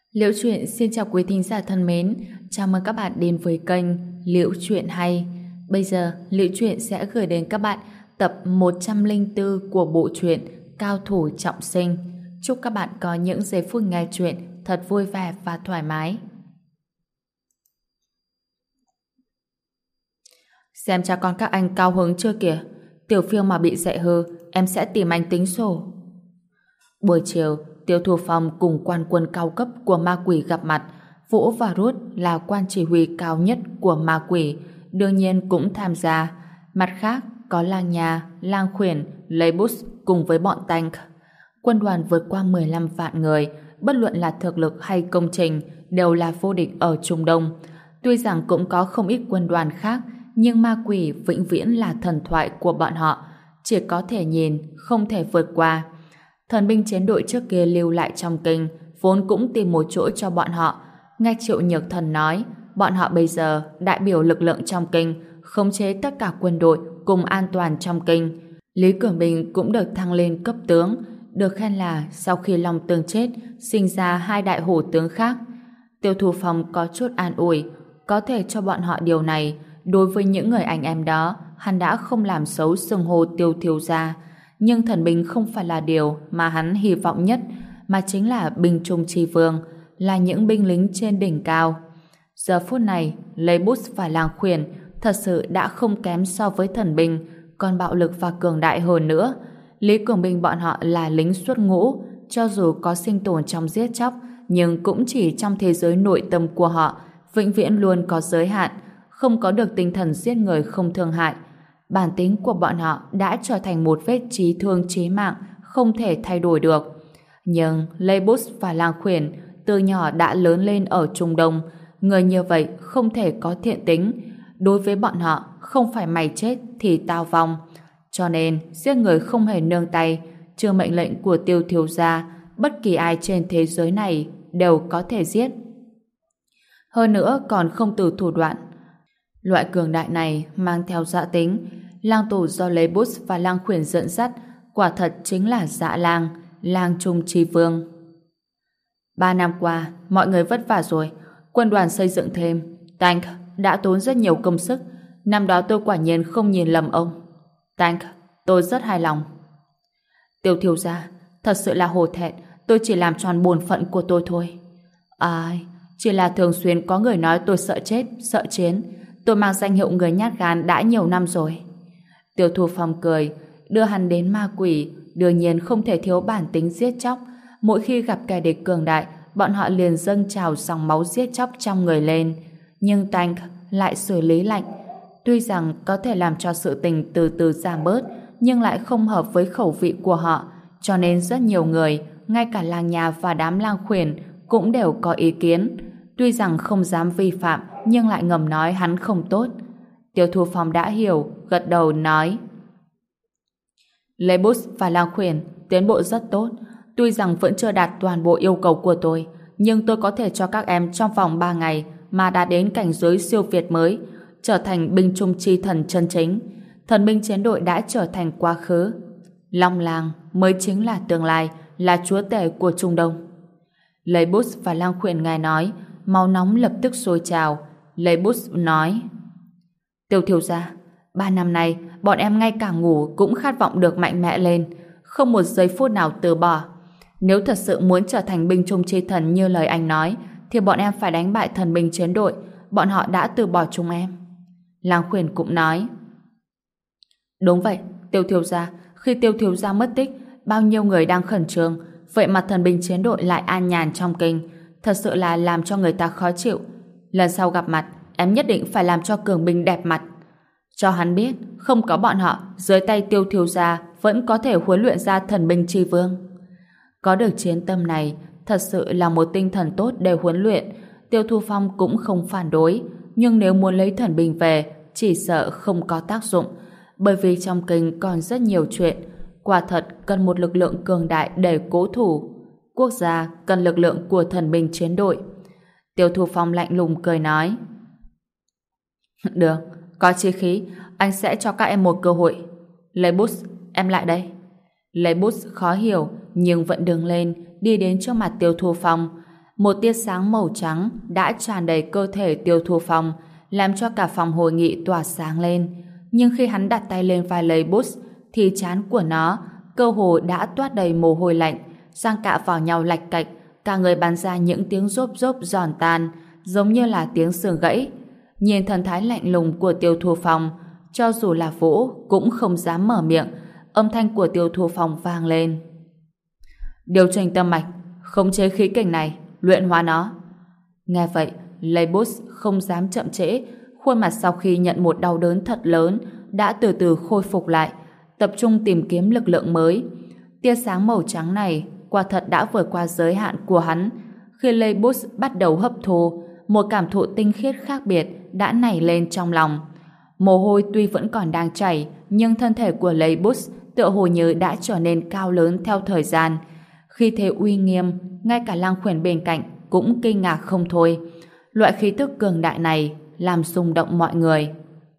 Liễu Chuyện xin chào quý thính giả thân mến, chào mừng các bạn đến với kênh Liễu Chuyện Hay. Bây giờ, Liễu Chuyện sẽ gửi đến các bạn tập 104 của bộ truyện Cao Thủ Trọng Sinh. Chúc các bạn có những giây phút nghe chuyện thật vui vẻ và thoải mái. Xem cha con các anh cao hứng chưa kìa, Tiểu Phiêu mà bị dạy hư, em sẽ tìm anh tính sổ. Buổi chiều, Tiêu Thu Phong cùng quan quân cao cấp của ma quỷ gặp mặt. Vũ và Rút là quan chỉ huy cao nhất của ma quỷ, đương nhiên cũng tham gia. Mặt khác, có Lang Nha, Lang Khuyển, Lê Bút cùng với bọn Tank. Quân đoàn vượt qua 15 vạn người, bất luận là thực lực hay công trình, đều là vô địch ở Trung Đông. Tuy rằng cũng có không ít quân đoàn khác, nhưng ma quỷ vĩnh viễn là thần thoại của bọn họ. Chỉ có thể nhìn, không thể vượt qua. Thần binh chiến đội trước kia lưu lại trong kinh vốn cũng tìm một chỗ cho bọn họ. Nghe Triệu Nhược Thần nói, bọn họ bây giờ đại biểu lực lượng trong kinh, khống chế tất cả quân đội cùng an toàn trong kinh. Lý Cường Bình cũng được thăng lên cấp tướng, được khen là sau khi Long Tương chết, sinh ra hai đại hổ tướng khác. Tiêu Thu Phong có chút an ủi, có thể cho bọn họ điều này. Đối với những người anh em đó, hắn đã không làm xấu xưng hô Tiêu thiếu gia. Nhưng thần binh không phải là điều mà hắn hy vọng nhất, mà chính là binh trung tri vương, là những binh lính trên đỉnh cao. Giờ phút này, Lê Bút và Lang Khuyển thật sự đã không kém so với thần binh, còn bạo lực và cường đại hơn nữa. Lý Cường Binh bọn họ là lính xuất ngũ, cho dù có sinh tồn trong giết chóc, nhưng cũng chỉ trong thế giới nội tâm của họ, vĩnh viễn luôn có giới hạn, không có được tinh thần giết người không thương hại. Bản tính của bọn họ đã trở thành một vết chí thương chí mạng không thể thay đổi được. Nhưng Lê Bút và Lang Khuyển từ nhỏ đã lớn lên ở Trung Đông, người như vậy không thể có thiện tính. Đối với bọn họ, không phải mày chết thì tao vong. Cho nên giết người không hề nương tay, trừ mệnh lệnh của Tiêu thiếu gia, bất kỳ ai trên thế giới này đều có thể giết. Hơn nữa còn không từ thủ đoạn. Loại cường đại này mang theo dã tính. Lang tổ do Lê Bút và Lang Khuyển dẫn dắt quả thật chính là dã lang, lang trung tri vương. 3 năm qua, mọi người vất vả rồi. Quân đoàn xây dựng thêm. Tank đã tốn rất nhiều công sức. Năm đó tôi quả nhiên không nhìn lầm ông. Tank, tôi rất hài lòng. Tiêu thiếu gia, thật sự là hổ thẹn. Tôi chỉ làm tròn bổn phận của tôi thôi. Ai, chỉ là thường xuyên có người nói tôi sợ chết, sợ chiến. Tôi mang danh hiệu người nhát gan đã nhiều năm rồi. Tiêu Thu Phong cười, đưa hắn đến ma quỷ, đương nhiên không thể thiếu bản tính giết chóc. Mỗi khi gặp kẻ địch cường đại, bọn họ liền dâng trào dòng máu giết chóc trong người lên. Nhưng Tank lại xử lý lạnh. Tuy rằng có thể làm cho sự tình từ từ giảm bớt, nhưng lại không hợp với khẩu vị của họ, cho nên rất nhiều người, ngay cả Lang Nha và đám Lang Khuyển cũng đều có ý kiến. Tuy rằng không dám vi phạm, nhưng lại ngầm nói hắn không tốt. Tiêu Thu Phong đã hiểu, gật đầu nói: Lê Bút và Lang Khuyển tiến bộ rất tốt. Tuy rằng vẫn chưa đạt toàn bộ yêu cầu của tôi, nhưng tôi có thể cho các em trong vòng 3 ngày mà đã đến cảnh giới siêu việt mới, trở thành binh trung chi thần chân chính. Thần binh chiến đội đã trở thành quá khứ. Long Lang mới chính là tương lai, là chúa tể của Trung Đông. Lê Bút và Lang Khuyển nghe nói, máu nóng lập tức sôi trào. Lê Bút nói: Tiêu thiếu gia, 3 năm nay bọn em ngay cả ngủ cũng khát vọng được mạnh mẽ lên, không một giây phút nào từ bỏ. Nếu thật sự muốn trở thành binh trung chi thần như lời anh nói, thì bọn em phải đánh bại thần binh chiến đội. Bọn họ đã từ bỏ chúng em. Lang Khuyển cũng nói: Đúng vậy, Tiêu thiếu gia, khi Tiêu thiếu gia mất tích, bao nhiêu người đang khẩn trương, vậy mà thần binh chiến đội lại an nhàn trong kinh, thật sự là làm cho người ta khó chịu. Lần sau gặp mặt, em nhất định phải làm cho Cường Binh đẹp mặt, cho hắn biết không có bọn họ, dưới tay Tiêu thiếu gia vẫn có thể huấn luyện ra thần binh tri vương. Có được chiến tâm này thật sự là một tinh thần tốt để huấn luyện. Tiêu Thu Phong cũng không phản đối, nhưng nếu muốn lấy thần binh về chỉ sợ không có tác dụng, bởi vì trong kinh còn rất nhiều chuyện. Quả thật cần một lực lượng cường đại để cố thủ. Quốc gia cần lực lượng của thần binh chiến đội. Tiêu Thu Phong lạnh lùng cười nói: Được, có chí khí, anh sẽ cho các em một cơ hội. Lê Bút, em lại đây. Lê Bút khó hiểu nhưng vẫn đứng lên, đi đến trước mặt Tiêu Thu Phong. Một tia sáng màu trắng đã tràn đầy cơ thể Tiêu Thu Phong, làm cho cả phòng hội nghị tỏa sáng lên. Nhưng khi hắn đặt tay lên vai lấy bút, thì trán của nó cơ hồ đã toát đầy mồ hôi lạnh, giang cạ vào nhau lạch cạch, cả người bắn ra những tiếng rốp rốp giòn tan, giống như là tiếng xương gãy. Nhìn thần thái lạnh lùng của Tiêu Thu Phong, cho dù là Vũ cũng không dám mở miệng. Âm thanh của Tiêu Thu Phong vang lên: điều chỉnh tâm mạch, khống chế khí kình này, luyện hóa nó. Nghe vậy, Leibus không dám chậm trễ, khuôn mặt sau khi nhận một đau đớn thật lớn đã từ từ khôi phục lại, tập trung tìm kiếm lực lượng mới. Tia sáng màu trắng này quả thật đã vượt qua giới hạn của hắn. Khi Leibus bắt đầu hấp thu, một cảm thụ tinh khiết khác biệt đã nảy lên trong lòng. Mồ hôi tuy vẫn còn đang chảy, nhưng thân thể của Leibus tựa hồ như đã trở nên cao lớn theo thời gian. Khi thế uy nghiêm, ngay cả Lang Khuyển bên cạnh cũng kinh ngạc không thôi. Loại khí tức cường đại này làm rung động mọi người.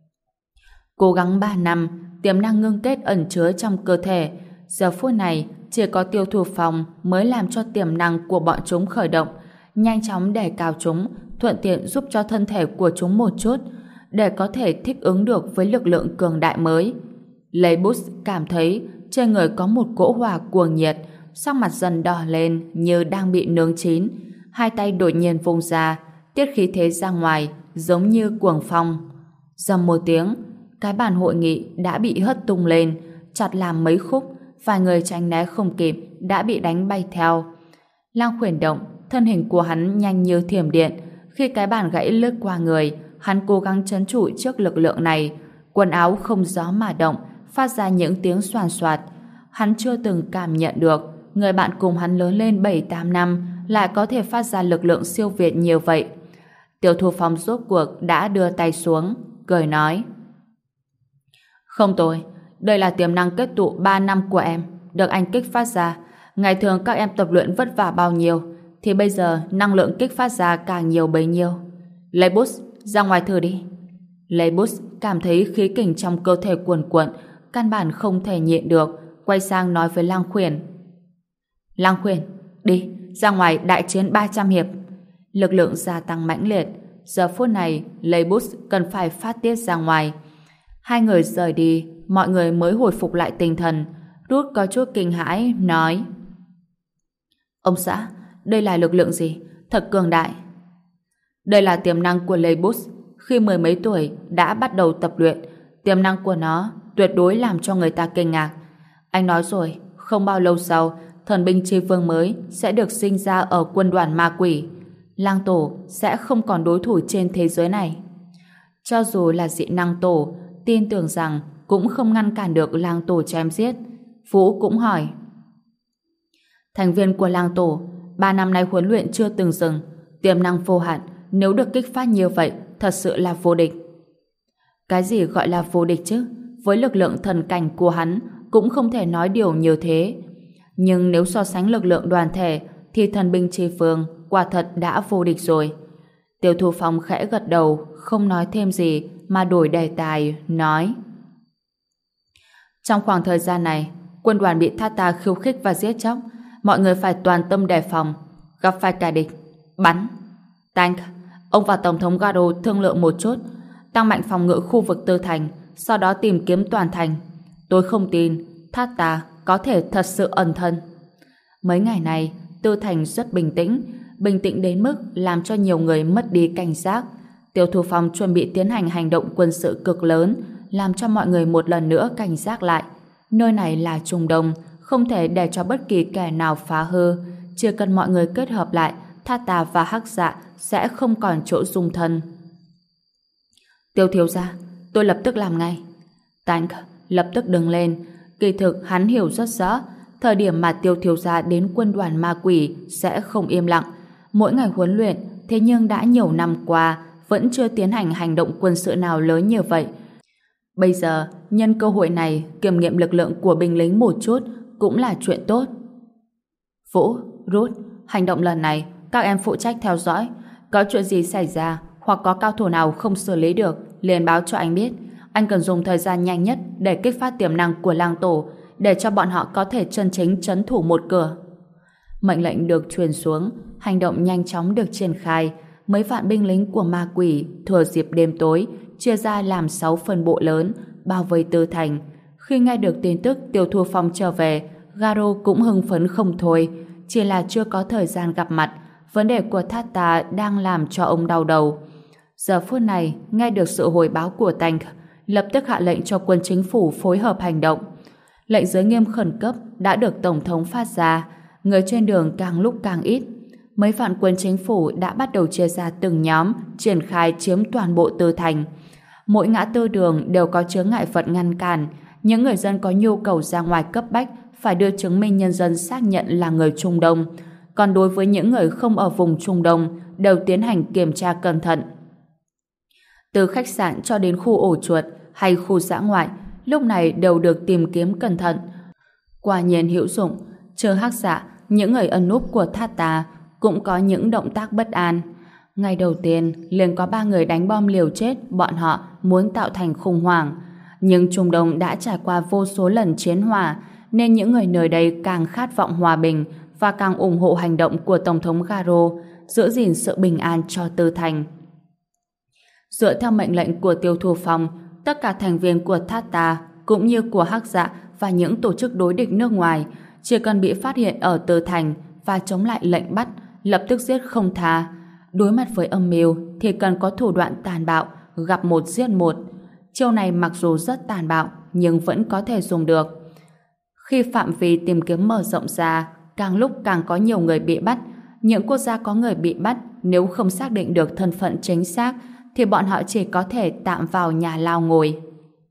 Cố gắng 3 năm, tiềm năng ngưng kết ẩn chứa trong cơ thể. Giờ phút này, chỉ có Tiêu Thu Phong mới làm cho tiềm năng của bọn chúng khởi động, nhanh chóng đề cao chúng, thuận tiện giúp cho thân thể của chúng một chút, để có thể thích ứng được với lực lượng cường đại mới. Leibus cảm thấy trên người có một cỗ hỏa cuồng nhiệt, sắc mặt dần đỏ lên như đang bị nướng chín. Hai tay đột nhiên vung ra, tiết khí thế ra ngoài, giống như cuồng phong. Dầm một tiếng, cái bàn hội nghị đã bị hất tung lên, chặt làm mấy khúc, vài người tránh né không kịp đã bị đánh bay theo. Lang Khuyển động, thân hình của hắn nhanh như thiểm điện. Khi cái bàn gãy lướt qua người, hắn cố gắng trấn trụ trước lực lượng này. Quần áo không gió mà động, phát ra những tiếng xoàn xoạt. Hắn chưa từng cảm nhận được người bạn cùng hắn lớn lên 7-8 năm lại có thể phát ra lực lượng siêu việt nhiều vậy. Tiêu Thu Phong rốt cuộc đã đưa tay xuống, cười nói: không tồi, đây là tiềm năng kết tụ 3 năm của em, được anh kích phát ra. Ngày thường các em tập luyện vất vả bao nhiêu, thì bây giờ năng lượng kích phát ra càng nhiều bấy nhiêu. Leibus, ra ngoài thử đi. Leibus cảm thấy khí kình trong cơ thể cuồn cuộn, căn bản không thể nhịn được, quay sang nói với Lang Khuyển: Lang Khuyển, đi, ra ngoài đại chiến 300 hiệp. Lực lượng gia tăng mãnh liệt. Giờ phút này, Leibus cần phải phát tiết ra ngoài. Hai người rời đi, mọi người mới hồi phục lại tinh thần. Rút có chút kinh hãi, nói: ông xã, đây là lực lượng gì? Thật cường đại. Đây là tiềm năng của Leibus. Khi 10 mấy tuổi đã bắt đầu tập luyện, tiềm năng của nó tuyệt đối làm cho người ta kinh ngạc. Anh nói rồi, không bao lâu sau, thần binh chi vương mới sẽ được sinh ra ở quân đoàn ma quỷ. Lang tổ sẽ không còn đối thủ trên thế giới này. Cho dù là dị năng tổ, tin tưởng rằng cũng không ngăn cản được Lang tổ chém giết. Vũ cũng hỏi: thành viên của Lang tổ 3 năm nay huấn luyện chưa từng dừng, tiềm năng vô hạn, nếu được kích phát như vậy thật sự là vô địch. Cái gì gọi là vô địch chứ? Với lực lượng thần cảnh của hắn cũng không thể nói điều như thế. Nhưng nếu so sánh lực lượng đoàn thể thì thần binh chi vương quả thật đã vô địch rồi. Tiêu Thu Phong khẽ gật đầu, không nói thêm gì mà đổi đề tài, nói: trong khoảng thời gian này, quân đoàn bị Thata khiêu khích và giết chóc, mọi người phải toàn tâm đề phòng. Gặp phải kẻ địch, bắn. Tank, ông và Tổng thống Garo thương lượng một chút, tăng mạnh phòng ngự khu vực Tư Thành, sau đó tìm kiếm toàn thành. Tôi không tin Thata có thể thật sự ẩn thân. Mấy ngày này, Tư Thành rất bình tĩnh đến mức làm cho nhiều người mất đi cảnh giác. Tiêu Thu Phong chuẩn bị tiến hành hành động quân sự cực lớn, làm cho mọi người một lần nữa cảnh giác lại. Nơi này là Trung Đông, không thể để cho bất kỳ kẻ nào phá hư. Chỉ cần mọi người kết hợp lại, Thata và Hắc Dạ sẽ không còn chỗ dung thân. Tiêu thiếu gia, tôi lập tức làm ngay. Tank lập tức đứng lên. Kỳ thực hắn hiểu rất rõ, thời điểm mà Tiêu thiếu gia đến quân đoàn ma quỷ sẽ không im lặng. Mỗi ngày huấn luyện, thế nhưng đã nhiều năm qua vẫn chưa tiến hành hành động quân sự nào lớn như vậy. Bây giờ, nhân cơ hội này kiểm nghiệm lực lượng của binh lính một chút cũng là chuyện tốt. Vũ, Rút, hành động lần này các em phụ trách theo dõi. Có chuyện gì xảy ra hoặc có cao thủ nào không xử lý được liền báo cho anh biết. Anh cần dùng thời gian nhanh nhất để kích phát tiềm năng của Lang tổ, để cho bọn họ có thể chân chính trấn thủ một cửa. Mệnh lệnh được truyền xuống, hành động nhanh chóng được triển khai. Mấy vạn binh lính của ma quỷ thừa dịp đêm tối chia ra làm 6 phân bộ lớn bao vây Tư Thành. Khi nghe được tin tức Tiêu Thu Phong trở về, Garo cũng hưng phấn không thôi, chỉ là chưa có thời gian gặp mặt. Vấn đề của Thata đang làm cho ông đau đầu. Giờ phút này, nghe được sự hồi báo của Tank, lập tức hạ lệnh cho quân chính phủ phối hợp hành động. Lệnh giới nghiêm khẩn cấp đã được Tổng thống phát ra, người trên đường càng lúc càng ít. Mấy vạn quân chính phủ đã bắt đầu chia ra từng nhóm, triển khai chiếm toàn bộ Tư Thành. Mỗi ngã tư đường đều có chướng ngại vật ngăn cản. Những người dân có nhu cầu ra ngoài cấp bách phải đưa chứng minh nhân dân xác nhận là người Trung Đông. Còn đối với những người không ở vùng Trung Đông, đều tiến hành kiểm tra cẩn thận. Từ khách sạn cho đến khu ổ chuột hay khu dã ngoại, lúc này đều được tìm kiếm cẩn thận. Quả nhiên hữu dụng, trừ Hắc Dạ, những người ẩn núp của Thata cũng có những động tác bất an. Ngày đầu tiên, liền có 3 người đánh bom liều chết bọn họ muốn tạo thành khủng hoảng. Nhưng Trung Đông đã trải qua vô số lần chiến hỏa, nên những người nơi đây càng khát vọng hòa bình và càng ủng hộ hành động của Tổng thống Garo giữ gìn sự bình an cho Tư Thành. Dựa theo mệnh lệnh của Tiêu Thu Phong, tất cả thành viên của Thata cũng như của Hắc Dạ và những tổ chức đối địch nước ngoài chỉ cần bị phát hiện ở Tư Thành và chống lại lệnh bắt, lập tức giết không tha. Đối mặt với âm mưu thì cần có thủ đoạn tàn bạo, gặp một giết một. Chiêu này mặc dù rất tàn bạo nhưng vẫn có thể dùng được. Khi phạm vi tìm kiếm mở rộng ra, càng lúc càng có nhiều người bị bắt. Những quốc gia có người bị bắt, nếu không xác định được thân phận chính xác thì bọn họ chỉ có thể tạm vào nhà lao ngồi.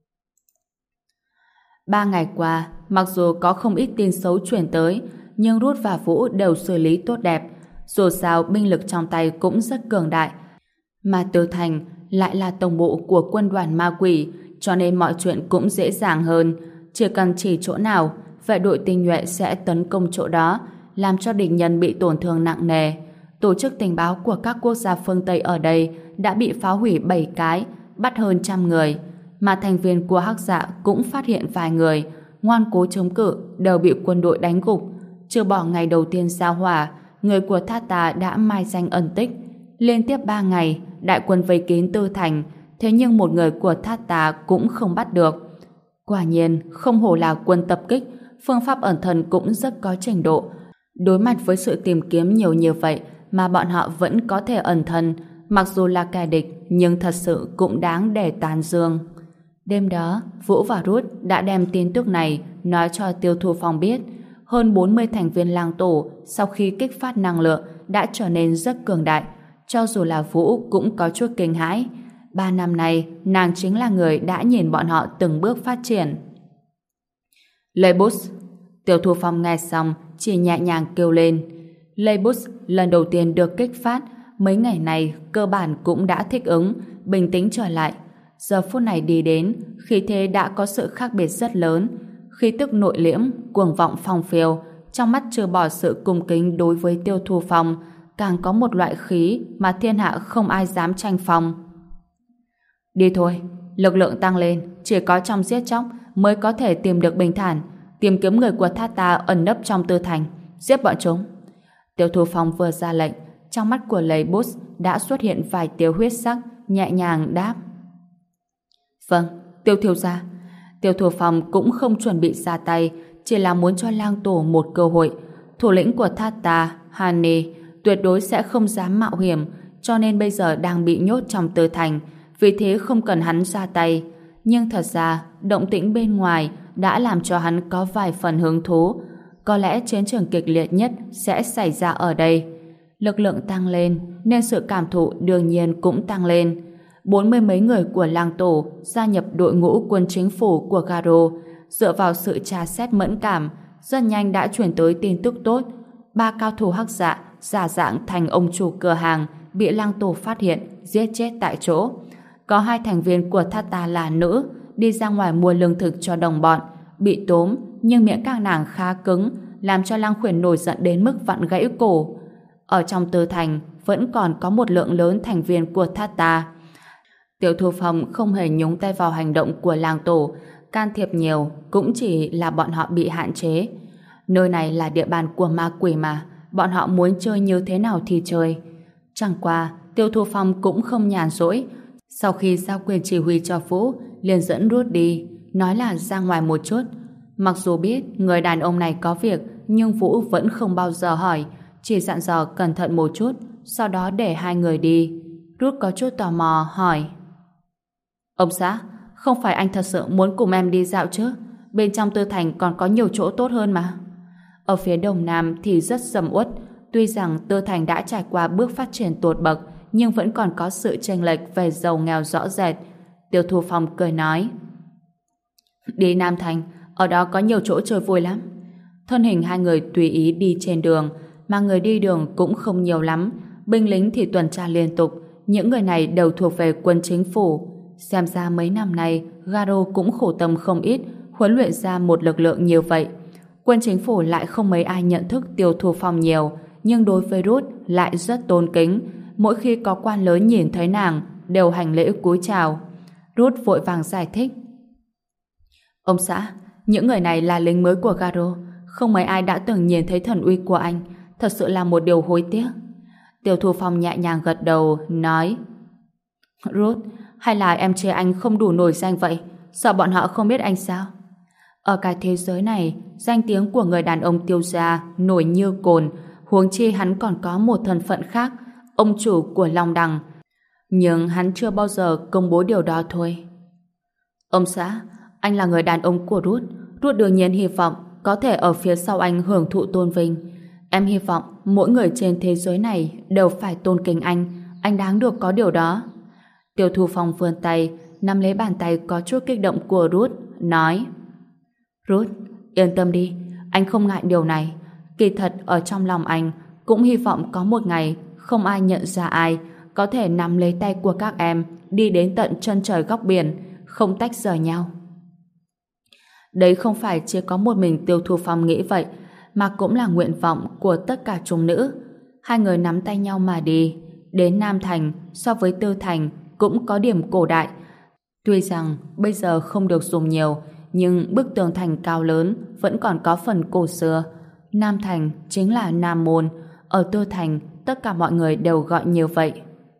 3 ngày qua, mặc dù có không ít tin xấu chuyển tới, nhưng Rút và Vũ đều xử lý tốt đẹp. Dù sao binh lực trong tay cũng rất cường đại, mà Tư Thành lại là tổng bộ của quân đoàn ma quỷ, cho nên mọi chuyện cũng dễ dàng hơn. Chỉ cần chỉ chỗ nào, vệ đội tinh nhuệ sẽ tấn công chỗ đó, làm cho địch nhân bị tổn thương nặng nề. Tổ chức tình báo của các quốc gia phương Tây ở đây đã bị phá hủy 7 cái, bắt hơn 100 người, mà thành viên của Hắc Dạ cũng phát hiện vài người ngoan cố chống cự đều bị quân đội đánh gục. Chưa bỏ ngày đầu tiên giao hỏa, người của Thata đã mai danh ẩn tích. Liên tiếp 3 ngày, đại quân vây kín Tư Thành, thế nhưng một người của Thata cũng không bắt được. Quả nhiên, không hổ là quân tập kích, phương pháp ẩn thân cũng rất có trình độ. Đối mặt với sự tìm kiếm nhiều như vậy mà bọn họ vẫn có thể ẩn thân, mặc dù là kẻ địch nhưng thật sự cũng đáng để tán dương. Đêm đó, Vũ và Rút đã đem tin tức này nói cho Tiêu Thu Phong biết. Hơn 40 thành viên lang tổ sau khi kích phát năng lượng đã trở nên rất cường đại. Cho dù là Vũ cũng có chút kinh hãi. 3 năm nay, nàng chính là người đã nhìn bọn họ từng bước phát triển. Leibus. Tiêu Thu Phong nghe xong chỉ nhẹ nhàng kêu lên. Leibus lần đầu tiên được kích phát, mấy ngày này cơ bản cũng đã thích ứng, bình tĩnh trở lại. Giờ phút này đi đến, khí thế đã có sự khác biệt rất lớn. Khí tức nội liễm, cuồng vọng phong phiêu, trong mắt trừ bỏ sự cung kính đối với Tiêu Thu Phong, càng có một loại khí mà thiên hạ không ai dám tranh phong. Đi thôi, lực lượng tăng lên, chỉ có trong giết chóc mới có thể tìm được bình thản, tìm kiếm người của Thata ẩn nấp trong Tư Thành, giết bọn chúng. Tiêu Thu Phong vừa ra lệnh, trong mắt của Leibus đã xuất hiện vài tia huyết sắc, nhẹ nhàng đáp. Vâng, Tiêu thiếu gia. Tiêu Thu Phong cũng không chuẩn bị ra tay, chỉ là muốn cho lang tổ một cơ hội. Thủ lĩnh của Thata, Hani, tuyệt đối sẽ không dám mạo hiểm, cho nên bây giờ đang bị nhốt trong Tư Thành, vì thế không cần hắn ra tay. Nhưng thật ra, động tĩnh bên ngoài đã làm cho hắn có vài phần hứng thú. Có lẽ chiến trường kịch liệt nhất sẽ xảy ra ở đây. Lực lượng tăng lên, nên sự cảm thụ đương nhiên cũng tăng lên. 40 mấy người của lang tổ gia nhập đội ngũ quân chính phủ của Garo, dựa vào sự tra xét mẫn cảm, rất nhanh đã chuyển tới tin tức tốt. 3 cao thủ Hắc Dạ giả dạng thành ông chủ cửa hàng bị lang tổ phát hiện, giết chết tại chỗ. Có 2 thành viên của Thata là nữ, đi ra ngoài mua lương thực cho đồng bọn, bị tóm, nhưng miệng các nàng khá cứng, làm cho Lang Khuyển nổi giận đến mức vặn gãy cổ. Ở trong Tư Thành vẫn còn có một lượng lớn thành viên của Thata. Tiêu Thu Phong không hề nhúng tay vào hành động của lang tổ, can thiệp nhiều cũng chỉ là bọn họ bị hạn chế. Nơi này là địa bàn của ma quỷ mà, bọn họ muốn chơi như thế nào thì chơi. Chẳng qua, Tiêu Thu Phong cũng không nhàn rỗi. Sau khi giao quyền chỉ huy cho Vũ, liền dẫn Rút đi, nói là ra ngoài một chút. Mặc dù biết người đàn ông này có việc, nhưng Vũ vẫn không bao giờ hỏi, chỉ dặn dò cẩn thận một chút, sau đó để hai người đi. Rút có chút tò mò hỏi: Ông xã, không phải anh thật sự muốn cùng em đi dạo chứ? Bên trong Tư Thành còn có nhiều chỗ tốt hơn mà. Ở phía Đông Nam thì rất sầm uất, tuy rằng Tư Thành đã trải qua bước phát triển tột bậc, nhưng vẫn còn có sự chênh lệch về giàu nghèo rõ rệt. Tiêu Thu Phong cười nói: Đi Nam Thành, ở đó có nhiều chỗ chơi vui lắm. Thân hình hai người tùy ý đi trên đường, mà người đi đường cũng không nhiều lắm, binh lính thì tuần tra liên tục, những người này đều thuộc về quân chính phủ. Xem ra mấy năm nay, Garo cũng khổ tâm không ít, huấn luyện ra một lực lượng như vậy. Quân chính phủ lại không mấy ai nhận thức Tiêu Thu Phong nhiều, nhưng đối với Ruth lại rất tôn kính. Mỗi khi có quan lớn nhìn thấy nàng, đều hành lễ cúi chào. Ruth vội vàng giải thích: Ông xã, những người này là lính mới của Garo, không mấy ai đã từng nhìn thấy thần uy của anh, thật sự là một điều hối tiếc. Tiêu Thu Phong nhẹ nhàng gật đầu, nói: Ruth, hay là em chê anh không đủ nổi danh vậy? Sợ bọn họ không biết anh sao? Ở cái thế giới này, danh tiếng của người đàn ông Tiêu gia nổi như cồn, huống chi hắn còn có một thân phận khác, ông chủ của Long Đằng. Nhưng hắn chưa bao giờ công bố điều đó thôi. Ông xã, anh là người đàn ông của Ruth. Ruth đương nhiên hy vọng có thể ở phía sau anh hưởng thụ tôn vinh. Em hy vọng mỗi người trên thế giới này đều phải tôn kính anh đáng được có điều đó. Tiêu Thu Phong vươn tay, nắm lấy bàn tay có chút kích động của Ruth, nói: Ruth, yên tâm đi, anh không ngại điều này. Kỳ thật ở trong lòng anh cũng hy vọng có một ngày không ai nhận ra ai, có thể nắm lấy tay của các em đi đến tận chân trời góc biển, không tách rời nhau. Đấy không phải chỉ có một mình Tiêu Thu Phong nghĩ vậy, mà cũng là nguyện vọng của tất cả chúng nữ. Hai người nắm tay nhau mà đi. Đến Nam Thành so với Tư Thành cũng có điểm cổ đại. Tuy rằng bây giờ không được dùng nhiều, nhưng bức tường thành cao lớn vẫn còn có phần cổ xưa. Nam Thành chính là Nam Môn, ở Tư Thành tất cả mọi người đều gọi như vậy.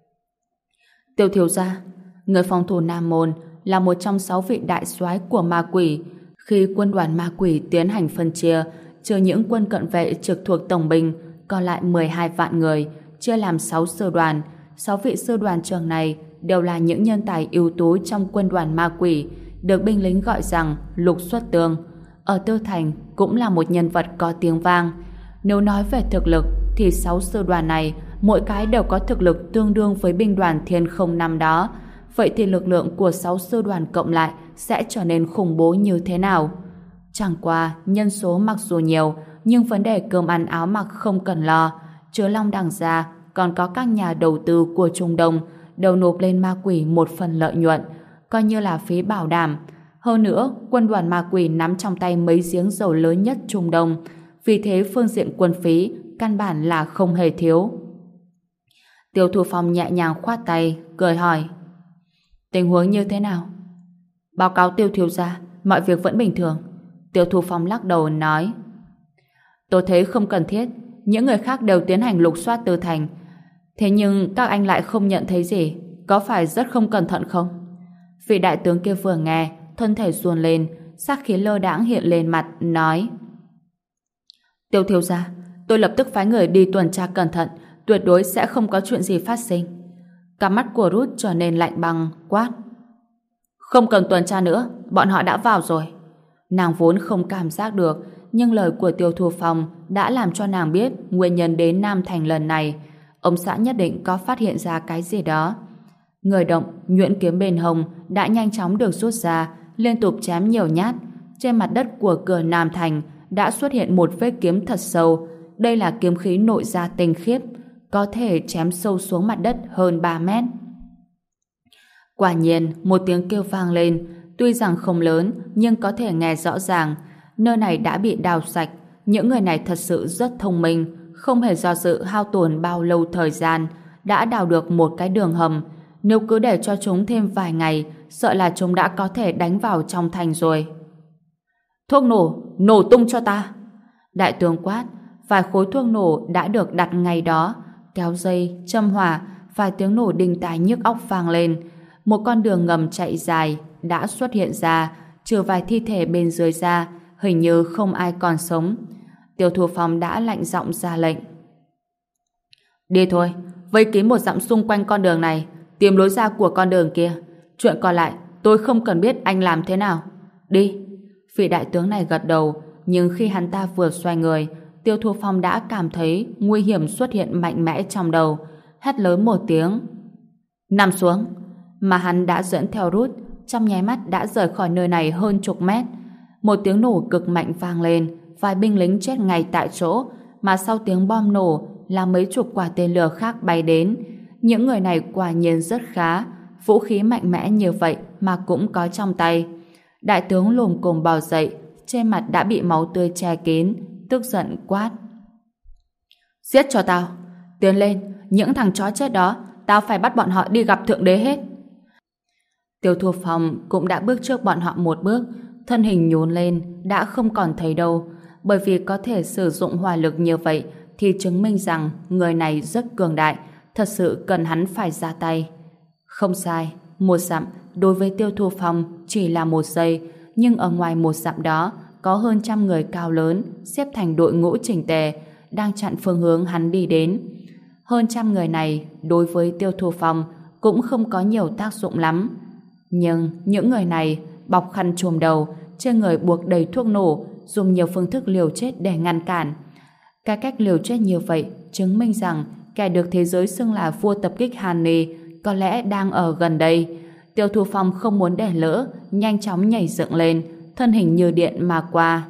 Tiêu thiếu gia, người phòng thủ Nam Môn là một trong 6 vị đại soái của ma quỷ. Khi quân đoàn ma quỷ tiến hành phân chia, trừ những quân cận vệ trực thuộc tổng binh, còn lại 12 vạn người, chia làm 6 sư đoàn. 6 vị sư đoàn trưởng này đều là những nhân tài ưu tú trong quân đoàn ma quỷ, được binh lính gọi rằng Lục Xuất Tương. Ở Tư Thành cũng là một nhân vật có tiếng vang. Nếu nói về thực lực thì 6 sư đoàn này mỗi cái đều có thực lực tương đương với binh đoàn Thiên Không năm đó. Vậy thì lực lượng của 6 sư đoàn cộng lại sẽ trở nên khủng bố như thế nào? Chẳng qua nhân số mặc dù nhiều, nhưng vấn đề cơm ăn áo mặc không cần lo. Chứ Long Đằng ra còn có các nhà đầu tư của Trung Đông đều nộp lên ma quỷ một phần lợi nhuận, coi như là phí bảo đảm. Hơn nữa, quân đoàn ma quỷ nắm trong tay mấy giếng dầu lớn nhất Trung Đông, vì thế phương diện quân phí căn bản là không hề thiếu. Tiêu Thu Phong nhẹ nhàng khoát tay, cười hỏi: Tình huống như thế nào? Báo cáo Tiêu thiếu gia, mọi việc vẫn bình thường. Tiêu Thu Phong lắc đầu nói: Tôi thấy không cần thiết, những người khác đều tiến hành lục soát Tư Thành. Thế nhưng các anh lại không nhận thấy gì, có phải rất không cẩn thận không? Vị đại tướng kia vừa nghe, thân thể run lên, sát khí lơ đãng hiện lên mặt, nói: Tiêu thiếu gia, tôi lập tức phái người đi tuần tra cẩn thận, tuyệt đối sẽ không có chuyện gì phát sinh. Cặp mắt của Ruth trở nên lạnh băng, quát: Không cần tuần tra nữa, bọn họ đã vào rồi. Nàng vốn không cảm giác được, nhưng lời của Tiêu Thu Phong đã làm cho nàng biết nguyên nhân đến Nam Thành lần này. Ông xã nhất định có phát hiện ra cái gì đó. Người động, nhuyễn kiếm bên hông đã nhanh chóng được rút ra, liên tục chém nhiều nhát. Trên mặt đất của cửa Nam Thành đã xuất hiện một vết kiếm thật sâu. Đây là kiếm khí nội gia tinh khiết, có thể chém sâu xuống mặt đất hơn 3 mét. Quả nhiên, một tiếng kêu vang lên, tuy rằng không lớn, nhưng có thể nghe rõ ràng. Nơi này đã bị đào sạch. Những người này thật sự rất thông minh, không hề do dự hao tổn bao lâu thời gian, đã đào được một cái đường hầm. Nếu cứ để cho chúng thêm vài ngày, sợ là chúng đã có thể đánh vào trong thành rồi. Thuốc nổ, nổ tung cho ta! Đại tướng quát, vài khối thuốc nổ đã được đặt ngay đó, kéo dây, châm hỏa, vài tiếng nổ đinh tai nhức óc vang lên. Một con đường ngầm chạy dài đã xuất hiện ra, trừ vài thi thể bên dưới ra, hình như không ai còn sống. Tiêu Thu Phong đã lạnh giọng ra lệnh. Đi thôi, vây kín một dặm xung quanh con đường này, tìm lối ra của con đường kia. Chuyện còn lại, tôi không cần biết anh làm thế nào. Đi. Vị đại tướng này gật đầu, nhưng khi hắn ta vừa xoay người, Tiêu Thu Phong đã cảm thấy nguy hiểm xuất hiện mạnh mẽ trong đầu, hét lớn một tiếng. Nằm xuống. Mà hắn đã dẫn theo rút, trong nháy mắt đã rời khỏi nơi này hơn chục mét. Một tiếng nổ cực mạnh vang lên, vài binh lính chết ngay tại chỗ, mà sau tiếng bom nổ là mấy chục quả tên lửa khác bay đến. Những người này quả nhiên rất khá, vũ khí mạnh mẽ như vậy mà cũng có trong tay. Đại tướng lồm cồm bò dậy, trên mặt đã bị máu tươi che kín, tức giận quát. Giết cho tao! Tiến lên, những thằng chó chết đó, tao phải bắt bọn họ đi gặp Thượng Đế hết. Tiêu Thu Phong cũng đã bước trước bọn họ một bước, thân hình nhún lên, đã không còn thấy đâu, bởi vì có thể sử dụng hỏa lực như vậy thì chứng minh rằng người này rất cường đại, thật sự cần hắn phải ra tay. Không sai, một dặm đối với Tiêu Thu Phong chỉ là một giây, nhưng ở ngoài một dặm đó có hơn trăm người cao lớn xếp thành đội ngũ chỉnh tề đang chặn phương hướng hắn đi đến. Hơn trăm người này đối với Tiêu Thu Phong cũng không có nhiều tác dụng lắm, nhưng những người này bọc khăn trùm đầu, trên người buộc đầy thuốc nổ, dùng nhiều phương thức liều chết để ngăn cản. Cái cách liều chết như vậy chứng minh rằng kẻ được thế giới xưng là vua tập kích Hàn Ni có lẽ đang ở gần đây. Tiêu Thu Phong không muốn để lỡ, nhanh chóng nhảy dựng lên, thân hình như điện mà qua.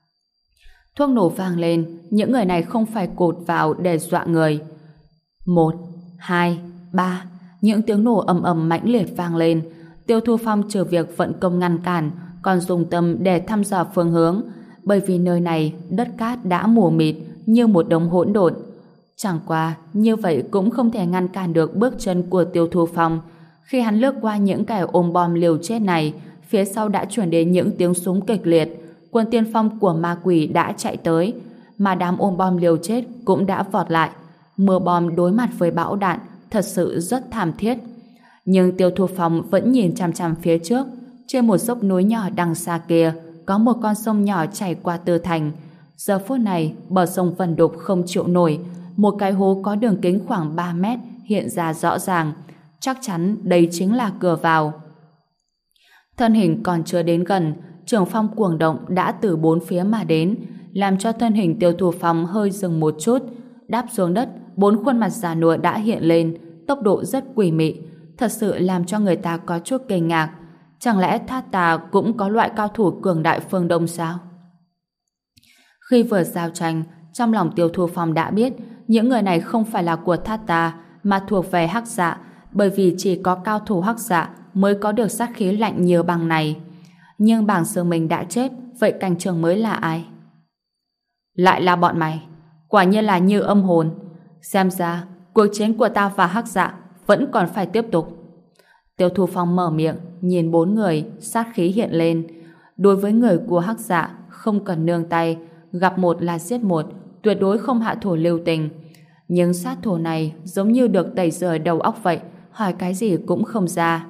Thuốc nổ vang lên, những người này không phải cột vào để dọa người. 1, 2, 3, những tiếng nổ ầm ầm mãnh liệt vang lên. Tiêu Thu Phong trừ việc vận công ngăn cản, còn dùng tâm để thăm dò phương hướng, bởi vì nơi này đất cát đã mù mịt như một đống hỗn độn. Chẳng qua như vậy cũng không thể ngăn cản được bước chân của Tiêu Thu Phong. Khi hắn lướt qua những kẻ ôm bom liều chết này, phía sau đã chuyển đến những tiếng súng kịch liệt. Quân tiên phong của ma quỷ đã chạy tới, mà đám ôm bom liều chết cũng đã vọt lại. Mưa bom đối mặt với bão đạn thật sự rất thảm thiết. Nhưng Tiêu Thu Phong vẫn nhìn chằm chằm phía trước. Trên một dốc núi nhỏ đằng xa kia có một con sông nhỏ chảy qua Tư Thành. Giờ phút này bờ sông vần đục không chịu nổi, một cái hố có đường kính khoảng 3 mét hiện ra rõ ràng. Chắc chắn đây chính là cửa vào. Thân hình còn chưa đến gần, trường phong cuồng động đã từ bốn phía mà đến, làm cho thân hình Tiêu Thu Phong hơi dừng một chút. Đáp xuống đất, bốn khuôn mặt già nua đã hiện lên, tốc độ rất quỷ mị, thật sự làm cho người ta có chút kinh ngạc. Chẳng lẽ Thát Tà cũng có loại cao thủ cường đại phương Đông sao? Khi vừa giao tranh, trong lòng Tiêu Thu Phong đã biết những người này không phải là của Thát Tà mà thuộc về Hắc Dạ, bởi vì chỉ có cao thủ Hắc Dạ mới có được sát khí lạnh như băng này. Nhưng Bàng Sương Minh đã chết, vậy cảnh trường mới là ai? Lại là bọn mày, quả nhiên là như âm hồn. Xem ra cuộc chiến của ta và Hắc Dạ vẫn còn phải tiếp tục. Tiêu Thu Phong mở miệng, nhìn bốn người, sát khí hiện lên. Đối với người của Hắc Dạ không cần nương tay, gặp một là giết một, tuyệt đối không hạ thủ lưu tình. Nhưng sát thủ này giống như được tẩy rửa đầu óc vậy, hỏi cái gì cũng không ra.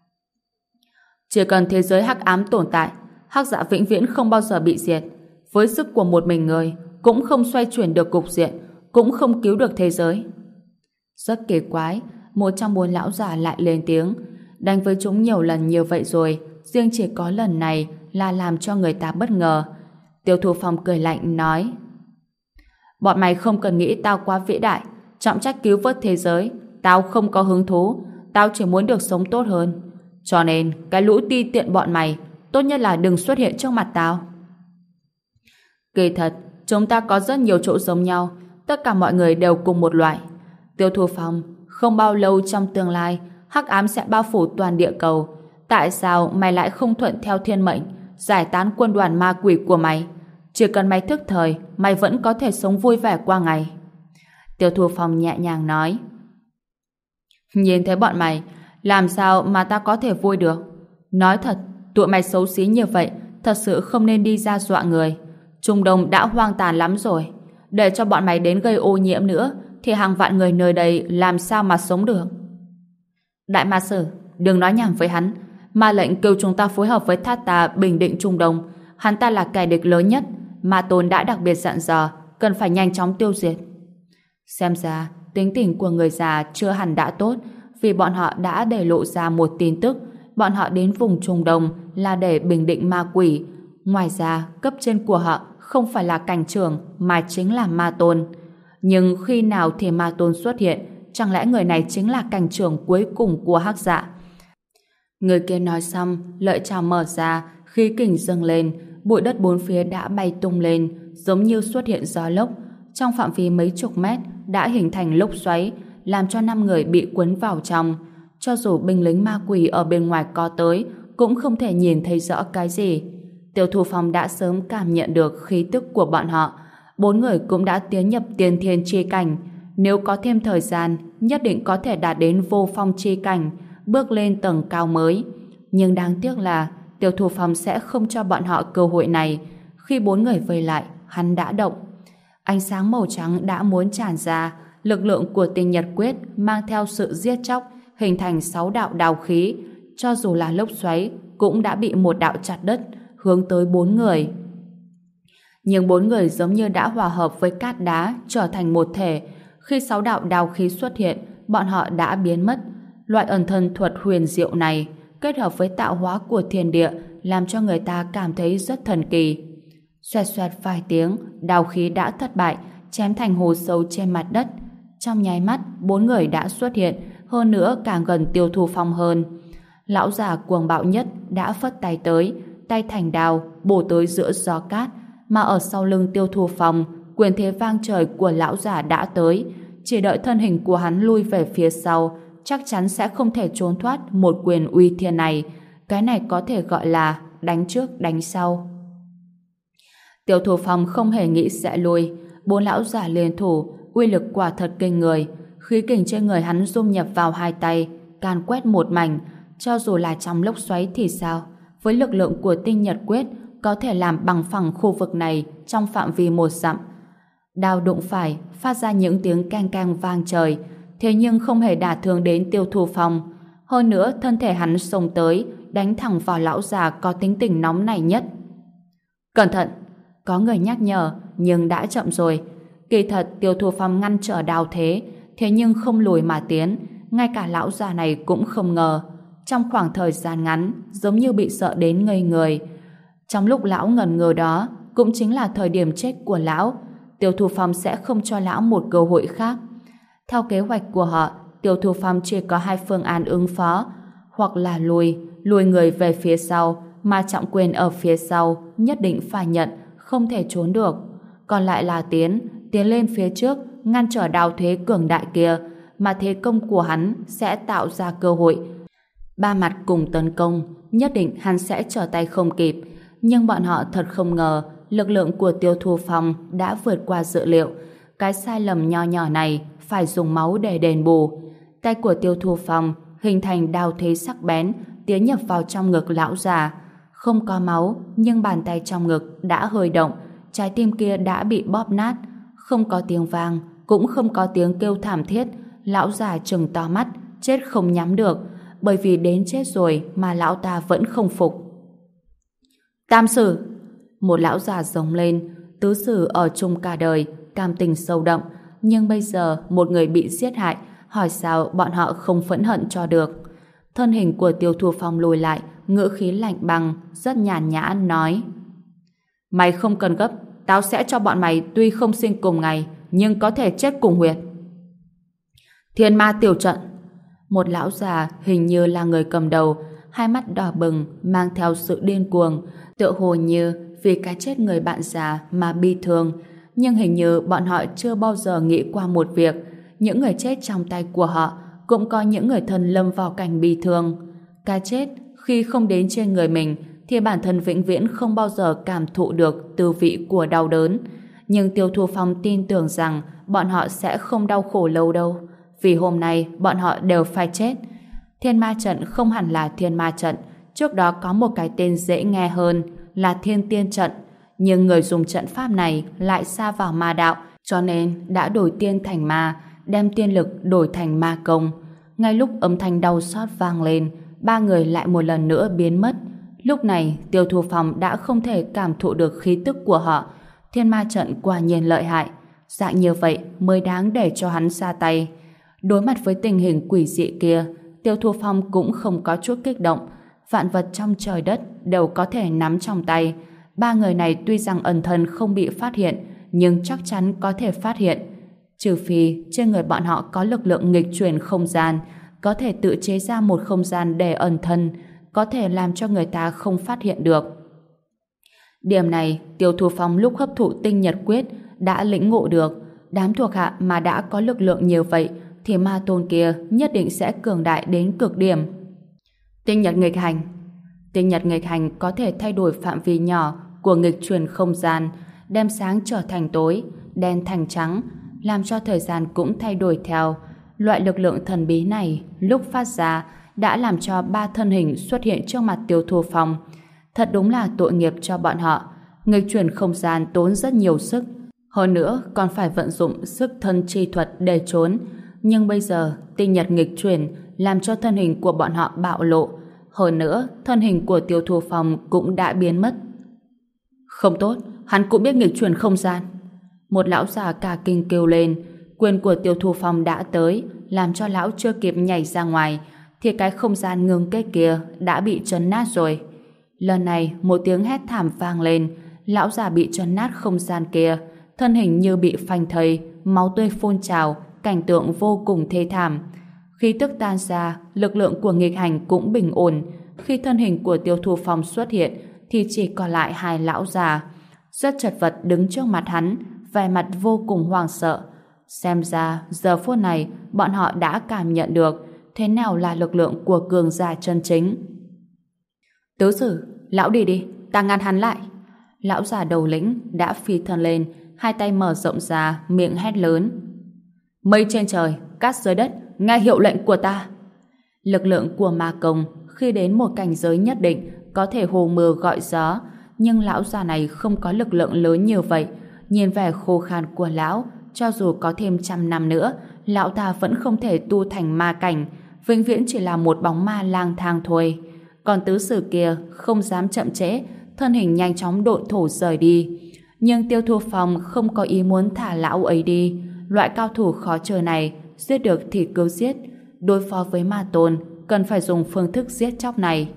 Chỉ cần thế giới hắc ám tồn tại, Hắc Dạ vĩnh viễn không bao giờ bị diệt. Với sức của một mình người, cũng không xoay chuyển được cục diện, cũng không cứu được thế giới. Rất kỳ quái, một trong bốn lão già lại lên tiếng. Đánh với chúng nhiều lần như vậy rồi, riêng chỉ có lần này là làm cho người ta bất ngờ. Tiêu Thu Phong cười lạnh nói: bọn mày không cần nghĩ tao quá vĩ đại, trọng trách cứu vớt thế giới, tao không có hứng thú, tao chỉ muốn được sống tốt hơn. Cho nên, cái lũ ti tiện bọn mày, tốt nhất là đừng xuất hiện trước mặt tao. Kỳ thật, chúng ta có rất nhiều chỗ giống nhau, tất cả mọi người đều cùng một loại. Tiêu Thu Phong, không bao lâu trong tương lai, hắc ám sẽ bao phủ toàn địa cầu. Tại sao mày lại không thuận theo thiên mệnh, giải tán quân đoàn ma quỷ của mày? Chỉ cần mày thức thời, mày vẫn có thể sống vui vẻ qua ngày. Tiêu Thu Phong nhẹ nhàng nói: nhìn thấy bọn mày, làm sao mà ta có thể vui được? Nói thật, tụi mày xấu xí như vậy, thật sự không nên đi ra dọa người. Trung Đông đã hoang tàn lắm rồi. Để cho bọn mày đến gây ô nhiễm nữa thì hàng vạn người nơi đây làm sao mà sống được. Đại ma sử, đừng nói nhảm với hắn. Ma lệnh kêu chúng ta phối hợp với Thát Ta bình định Trung Đông. Hắn ta là kẻ địch lớn nhất. Ma Tôn đã đặc biệt dặn dò cần phải nhanh chóng tiêu diệt. Xem ra tính tình của người già chưa hẳn đã tốt, vì bọn họ đã để lộ ra một tin tức. Bọn họ đến vùng Trung Đông là để bình định ma quỷ. Ngoài ra, cấp trên của họ không phải là cảnh trưởng mà chính là Ma Tôn. Nhưng khi nào thì Ma Tôn xuất hiện, chẳng lẽ người này chính là cảnh trưởng cuối cùng của Hắc Dạ? Người kia nói xong, lợi chảo mở ra, khí kình dâng lên, bụi đất bốn phía đã bay tung lên, giống như xuất hiện gió lốc. Trong phạm vi mấy chục mét đã hình thành lốc xoáy, làm cho 5 người bị cuốn vào trong. Cho dù binh lính ma quỷ ở bên ngoài có tới, cũng không thể nhìn thấy rõ cái gì. Tiêu Thu Phong đã sớm cảm nhận được khí tức của bọn họ. 4 người cũng đã tiến nhập tiên thiên chi cảnh. Nếu có thêm thời gian, nhất định có thể đạt đến vô phong chi cảnh, bước lên tầng cao mới. Nhưng đáng tiếc là Tiêu Thu Phong sẽ không cho bọn họ cơ hội này. Khi 4 người vây lại, hắn đã động. Ánh sáng màu trắng đã muốn tràn ra, lực lượng của Tinh Nhật Quyết mang theo sự giết chóc, hình thành 6 đạo đao khí. Cho dù là lốc xoáy, cũng đã bị một đạo chặt đứt, hướng tới 4 người. Nhưng 4 người giống như đã hòa hợp với cát đá, trở thành một thể. Khi 6 đạo đao khí xuất hiện, bọn họ đã biến mất. Loại ẩn thân thuật huyền diệu này, kết hợp với tạo hóa của thiên địa, làm cho người ta cảm thấy rất thần kỳ. Xoẹt xoẹt vài tiếng, đao khí đã thất bại, chém thành hố sâu trên mặt đất. Trong nháy mắt, 4 người đã xuất hiện, hơn nữa càng gần Tiêu Thu Phong hơn. Lão già cuồng bạo nhất đã phất tay tới, tay thành đao, bổ tới giữa gió cát, mà ở sau lưng Tiêu Thu Phong, quyền thế vang trời của lão già đã tới. Chỉ đợi thân hình của hắn lui về phía sau, chắc chắn sẽ không thể trốn thoát một quyền uy thiên này. Cái này có thể gọi là đánh trước đánh sau. Tiêu Thu Phong không hề nghĩ sẽ lui. 4 lão già liên thủ, uy lực quả thật kinh người. Khí kình trên người hắn dung nhập vào hai tay, càn quét một mảnh. Cho dù là trong lốc xoáy thì sao? Với lực lượng của Tinh Nhật Quyết, có thể làm bằng phẳng khu vực này trong phạm vi 1 dặm. Đao đụng phải, phát ra những tiếng keng keng vang trời, thế nhưng không hề đả thương đến Tiêu Thu Phong. Hơn nữa, thân thể hắn xông tới, đánh thẳng vào lão già có tính tình nóng này nhất. Cẩn thận! Có người nhắc nhở, nhưng đã chậm rồi. Kỳ thật, Tiêu Thu Phong ngăn trở đao thế, thế nhưng không lùi mà tiến. Ngay cả lão già này cũng không ngờ. Trong khoảng thời gian ngắn, giống như bị sợ đến ngây người. Trong lúc lão ngần ngơ đó, cũng chính là thời điểm chết của lão. Tiêu Thu Phong sẽ không cho lão một cơ hội khác. Theo kế hoạch của họ, Tiêu Thu Phong chỉ có 2 phương án ứng phó, hoặc là lùi người về phía sau, mà trọng quyền ở phía sau nhất định phải nhận, không thể trốn được. Còn lại là tiến lên phía trước, ngăn trở đao thế cường đại kia, mà thế công của hắn sẽ tạo ra cơ hội. 3 mặt cùng tấn công, nhất định hắn sẽ trở tay không kịp. Nhưng bọn họ thật không ngờ, lực lượng của Tiêu Thu Phong đã vượt qua dự liệu. Cái sai lầm nho nhỏ này phải dùng máu để đền bù. Tay của Tiêu Thu Phong hình thành đao thế sắc bén, tiến nhập vào trong ngực lão già. Không có máu, nhưng bàn tay trong ngực đã hơi động, trái tim kia đã bị bóp nát. Không có tiếng vang, cũng không có tiếng kêu thảm thiết. Lão già trừng to mắt, chết không nhắm được, bởi vì đến chết rồi mà lão ta vẫn không phục. Tam sử! Một lão già giống lên. Tứ sử ở chung cả đời, cảm tình sâu đậm, nhưng bây giờ một người bị giết hại, hỏi sao bọn họ không phẫn hận cho được. Thân hình của Tiêu Thu Phong lùi lại, ngữ khí lạnh băng, rất nhàn nhã nói: Mày không cần gấp, tao sẽ cho bọn mày tuy không sinh cùng ngày, nhưng có thể chết cùng huyệt. Thiên ma tiểu trận! Một lão già hình như là người cầm đầu, hai mắt đỏ bừng, mang theo sự điên cuồng, tựa hồ như vì cái chết người bạn già mà bi thương. Nhưng hình như bọn họ chưa bao giờ nghĩ qua một việc, những người chết trong tay của họ cũng có những người thân lâm vào cảnh bi thương. Cái chết khi không đến trên người mình thì bản thân vĩnh viễn không bao giờ cảm thụ được tư vị của đau đớn. Nhưng Tiêu Thu Phong tin tưởng rằng bọn họ sẽ không đau khổ lâu đâu, vì hôm nay bọn họ đều phải chết. Thiên ma trận không hẳn là thiên ma trận, trước đó có một cái tên dễ nghe hơn là thiên tiên trận, nhưng người dùng trận pháp này lại sa vào ma đạo, Cho nên đã đổi tiên thành ma, đem tiên lực đổi thành ma công. Ngay lúc âm thanh đau xót vang lên, ba người lại một lần nữa biến mất. Lúc này, Tiêu Thu Phong đã không thể cảm thụ được khí tức của họ. Thiên ma trận quả nhiên lợi hại. Dạng như vậy mới đáng để cho hắn ra tay. Đối mặt với tình hình quỷ dị kia, Tiêu Thu Phong cũng không có chút kích động. Vạn vật trong trời đất đều có thể nắm trong tay. Ba người này tuy rằng ẩn thân không bị phát hiện, nhưng chắc chắn có thể phát hiện. Trừ phi trên người bọn họ có lực lượng nghịch chuyển không gian, có thể tự chế ra một không gian để ẩn thân, có thể làm cho người ta không phát hiện được. Điểm này, Tiêu Thu Phong lúc hấp thụ tinh nhật quyết đã lĩnh ngộ được. Đám thuộc hạ mà đã có lực lượng nhiều vậy, thì ma tôn kia nhất định sẽ cường đại đến cực điểm. Tinh nhật nghịch hành. Tinh nhật nghịch hành có thể thay đổi phạm vi nhỏ của nghịch chuyển không gian, đem sáng trở thành tối, đen thành trắng, làm cho thời gian cũng thay đổi theo. Loại lực lượng thần bí này lúc phát ra đã làm cho ba thân hình xuất hiện trước mặt Tiêu Thu Phong. Thật đúng là tội nghiệp cho bọn họ. Nghịch chuyển không gian tốn rất nhiều sức, hơn nữa còn phải vận dụng sức thân chi thuật để trốn. Nhưng bây giờ tinh nhật nghịch chuyển làm cho thân hình của bọn họ bạo lộ. Hơn nữa, thân hình của Tiêu Thu Phong cũng đã biến mất. Không tốt, hắn cũng biết nghịch chuyển không gian. Một lão già cả kinh kêu lên. Quyền của Tiêu Thu Phong đã tới, làm cho lão chưa kịp nhảy ra ngoài, thì cái không gian ngưng kết kia đã bị trấn nát rồi. Lần này, một tiếng hét thảm vang lên, lão già bị trấn nát không gian kia, thân hình như bị phanh thây, máu tươi phun trào, cảnh tượng vô cùng thê thảm. Khi tức tan ra, lực lượng của nghịch hành cũng bình ổn. Khi thân hình của Tiêu Thu Phong xuất hiện, thì chỉ còn lại hai lão già, rất chật vật đứng trước mặt hắn, vẻ mặt vô cùng hoảng sợ. Xem ra, giờ phút này, bọn họ đã cảm nhận được thế nào là lực lượng của cường giả chân chính. Tứ sử, lão đi đi, ta ngăn hắn lại. Lão già đầu lĩnh đã phi thân lên, hai tay mở rộng ra, miệng hét lớn. Mây trên trời, cát dưới đất, nghe hiệu lệnh của ta. Lực lượng của ma công khi đến một cảnh giới nhất định có thể hồ mưa gọi gió, nhưng lão già này không có lực lượng lớn như vậy. Nhìn vẻ khô khan của lão, cho dù có thêm 100 năm nữa, lão ta vẫn không thể tu thành ma cảnh, vĩnh viễn chỉ là một bóng ma lang thang thôi. Còn tứ sử kia không dám chậm trễ, thân hình nhanh chóng độn thổ rời đi. Nhưng Tiêu Thu Phong không có ý muốn thả lão ấy đi. Loại cao thủ khó chơi này, giết được thì cứ giết. Đối phó với ma tôn, cần phải dùng phương thức giết chóc này.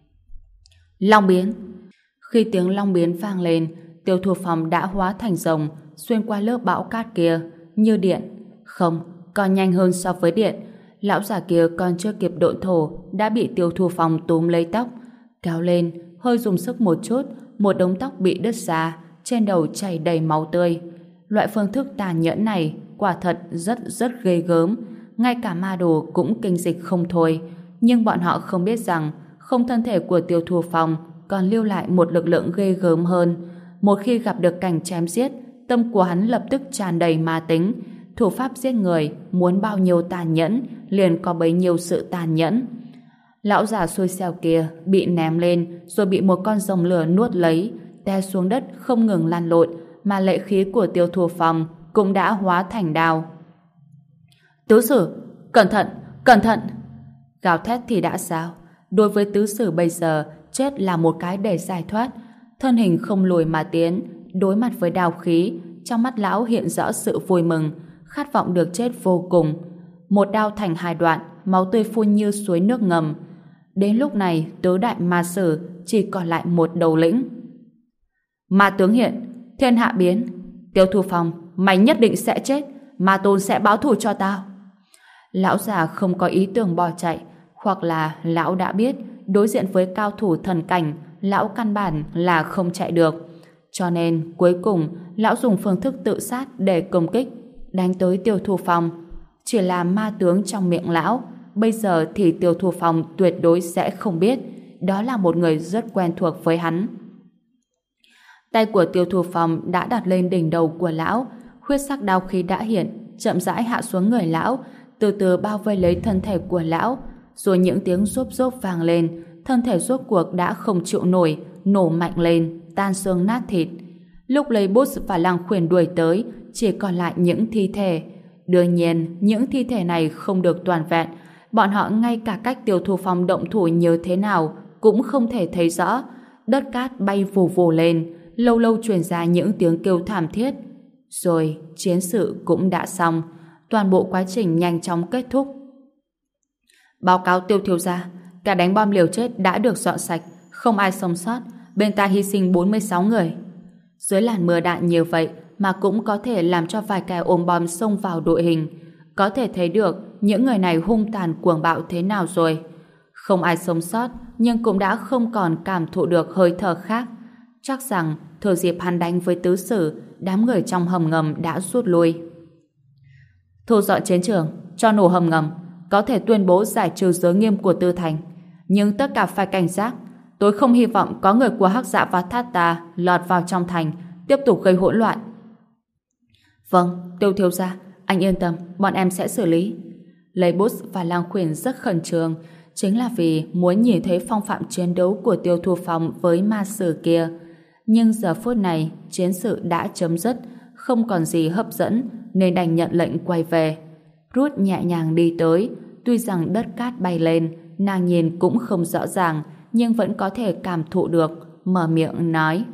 Long biến. Khi tiếng long biến vang lên, Tiêu Thu Phong đã hóa thành rồng, xuyên qua lớp bão cát kia, như điện. Không, còn nhanh hơn so với điện. Lão già kia còn chưa kịp độn thổ, đã bị Tiêu Thu Phong túm lấy tóc, kéo lên, hơi dùng sức một chút, một đống tóc bị đứt ra, trên đầu chảy đầy máu tươi. Loại phương thức tàn nhẫn này quả thật rất ghê gớm, ngay cả ma đồ cũng kinh dịch không thôi. Nhưng bọn họ không biết rằng không thân thể của Tiêu Thu Phong còn lưu lại một lực lượng ghê gớm hơn. Một khi gặp được cảnh chém giết, tâm của hắn lập tức tràn đầy ma tính. Thủ pháp giết người muốn bao nhiêu tàn nhẫn liền có bấy nhiêu sự tàn nhẫn. Lão già xui xẻo kia bị ném lên rồi bị một con rồng lửa nuốt lấy, té xuống đất không ngừng lăn lộn, mà lệ khí của Tiêu Thu Phong cũng đã hóa thành đao. Tứ sử, cẩn thận, cẩn thận! Gào thét thì đã sao? Đối với tứ sử bây giờ, chết là một cái để giải thoát. Thân hình không lùi mà tiến, đối mặt với đao khí, trong mắt lão hiện rõ sự vui mừng, khát vọng được chết vô cùng. Một đao thành hai đoạn, máu tươi phun như suối nước ngầm. Đến lúc này, tứ đại ma sử chỉ còn lại một đầu lĩnh. Ma tướng hiện, thiên hạ biến. Tiêu Thu Phong, mày nhất định sẽ chết. Ma tôn sẽ báo thù cho tao. Lão già không có ý tưởng bỏ chạy, hoặc là lão đã biết đối diện với cao thủ thần cảnh, lão căn bản là không chạy được. Cho nên cuối cùng lão dùng phương thức tự sát để công kích, đánh tới Tiêu Thu Phong. Chỉ là ma tướng trong miệng lão, bây giờ thì Tiêu Thu Phong tuyệt đối sẽ không biết đó là một người rất quen thuộc với hắn. Tay của Tiêu Thu Phong đã đặt lên đỉnh đầu của lão, huyết sắc đao khí đã hiện, chậm rãi hạ xuống người lão, từ từ bao vây lấy thân thể của lão, rồi những tiếng rốp rốp vang lên, thân thể rốt cuộc đã không chịu nổi, nổ mạnh lên, tan xương nát thịt. Lúc lấy bút và Lăng Khuyển đuổi tới, chỉ còn lại những thi thể. Đương nhiên, những thi thể này không được toàn vẹn. Bọn họ ngay cả cách Tiêu Thu Phong động thủ như thế nào cũng không thể thấy rõ. Đất cát bay vù vù lên, lâu lâu truyền ra những tiếng kêu thảm thiết. Rồi, chiến sự cũng đã xong. Toàn bộ quá trình nhanh chóng kết thúc. Báo cáo Tiêu thiếu gia, cả đánh bom liều chết đã được dọn sạch, không ai sống sót, bên ta hy sinh 46 người. Dưới làn mưa đạn như vậy mà cũng có thể làm cho vài kẻ ôm bom xông vào đội hình. Có thể thấy được những người này hung tàn cuồng bạo thế nào rồi. Không ai sống sót, nhưng cũng đã không còn cảm thụ được hơi thở khác. Chắc rằng thừa dịp hắn đánh với tứ sử, đám người trong hầm ngầm đã rút lui. Thu dọn chiến trường, cho nổ hầm ngầm, có thể tuyên bố giải trừ giới nghiêm của Tư Thành. Nhưng tất cả phải cảnh giác. Tôi không hy vọng có người của Hắc Dạ và Thát Ta lọt vào trong thành, tiếp tục gây hỗn loạn. Vâng, Tiêu thiếu gia, anh yên tâm, bọn em sẽ xử lý. Lê Bút và Lang Khuyển rất khẩn trương, chính là vì muốn nhìn thấy phong phạm chiến đấu của Tiêu Thu Phong với ma sử kia. Nhưng giờ phút này, chiến sự đã chấm dứt, không còn gì hấp dẫn, nên đành nhận lệnh quay về. Rút nhẹ nhàng đi tới, tuy rằng đất cát bay lên, nàng nhìn cũng không rõ ràng, nhưng vẫn có thể cảm thụ được, mở miệng nói.